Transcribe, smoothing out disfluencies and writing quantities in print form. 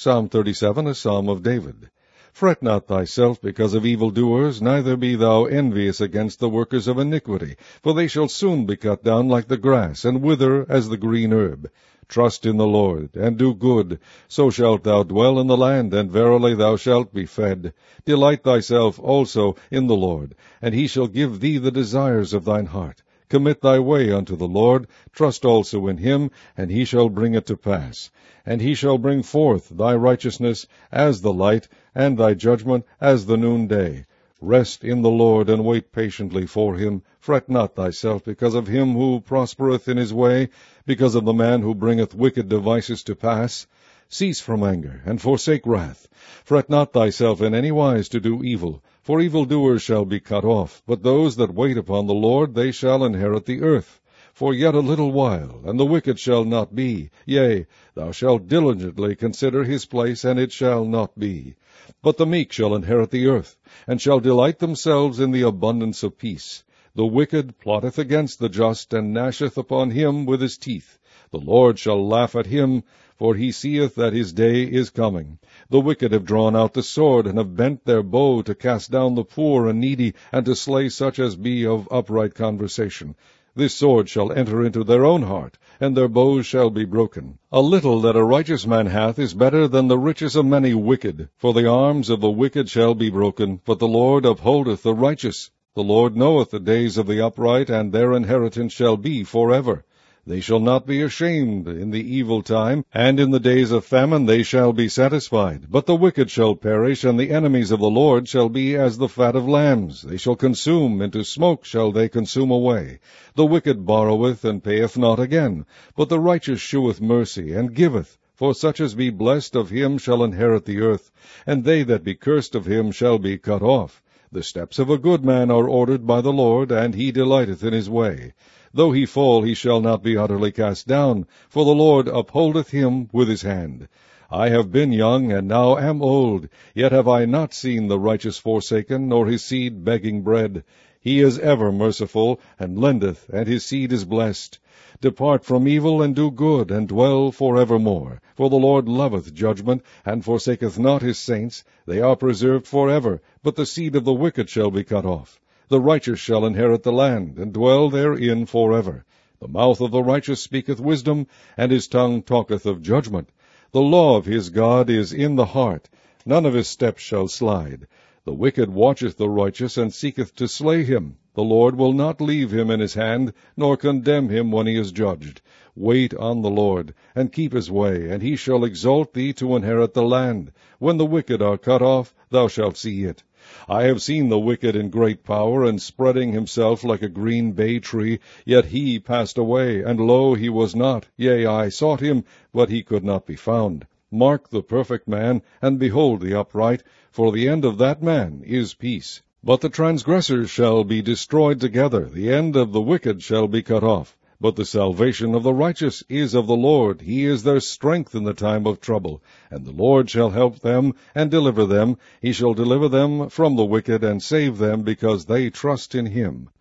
Psalm 37, a psalm of David. Fret not thyself because of evildoers, neither be thou envious against the workers of iniquity, for they shall soon be cut down like the grass, and wither as the green herb. Trust in the Lord, and do good, so shalt thou dwell in the land, and verily thou shalt be fed. Delight thyself also in the Lord, and he shall give thee the desires of thine heart. Commit thy way unto the Lord, trust also in him, and he shall bring it to pass. And he shall bring forth thy righteousness as the light, and thy judgment as the noonday. Rest in the Lord, and wait patiently for him. Fret not thyself because of him who prospereth in his way, because of the man who bringeth wicked devices to pass. Cease from anger, and forsake wrath. Fret not thyself in any wise to do evil, for evildoers shall be cut off, but those that wait upon the Lord, they shall inherit the earth. For yet a little while, and the wicked shall not be. Yea, thou shalt diligently consider his place, and it shall not be. But the meek shall inherit the earth, and shall delight themselves in the abundance of peace. The wicked plotteth against the just, and gnasheth upon him with his teeth. The Lord shall laugh at him, for he seeth that his day is coming. The wicked have drawn out the sword, and have bent their bow to cast down the poor and needy, and to slay such as be of upright conversation. This sword shall enter into their own heart, and their bows shall be broken. A little that a righteous man hath is better than the riches of many wicked, for the arms of the wicked shall be broken, but the Lord upholdeth the righteous. The Lord knoweth the days of the upright, and their inheritance shall be forever. They shall not be ashamed in the evil time, and in the days of famine they shall be satisfied. But the wicked shall perish, and the enemies of the Lord shall be as the fat of lambs. They shall consume, into smoke shall they consume away. The wicked borroweth, and payeth not again, but the righteous sheweth mercy, and giveth. For such as be blessed of him shall inherit the earth, and they that be cursed of him shall be cut off. The steps of a good man are ordered by the Lord, and he delighteth in his way. Though he fall, he shall not be utterly cast down, for the Lord upholdeth him with his hand. I have been young, and now am old, yet have I not seen the righteous forsaken, nor his seed begging bread. He is ever merciful, and lendeth, and his seed is blessed. Depart from evil, and do good, and dwell forevermore. For the Lord loveth judgment, and forsaketh not his saints. They are preserved forever, but the seed of the wicked shall be cut off. The righteous shall inherit the land, and dwell therein forever. The mouth of the righteous speaketh wisdom, and his tongue talketh of judgment. The law of his God is in the heart. None of his steps shall slide. The wicked watcheth the righteous, and seeketh to slay him. The Lord will not leave him in his hand, nor condemn him when he is judged. Wait on the Lord, and keep his way, and he shall exalt thee to inherit the land. When the wicked are cut off, thou shalt see it. I have seen the wicked in great power, and spreading himself like a green bay tree. Yet he passed away, and lo, he was not. Yea, I sought him, but he could not be found. Mark the perfect man, and behold the upright, for the end of that man is peace. But the transgressors shall be destroyed together, the end of the wicked shall be cut off. But the salvation of the righteous is of the Lord. He is their strength in the time of trouble. And the Lord shall help them, and deliver them. He shall deliver them from the wicked, and save them, because they trust in him.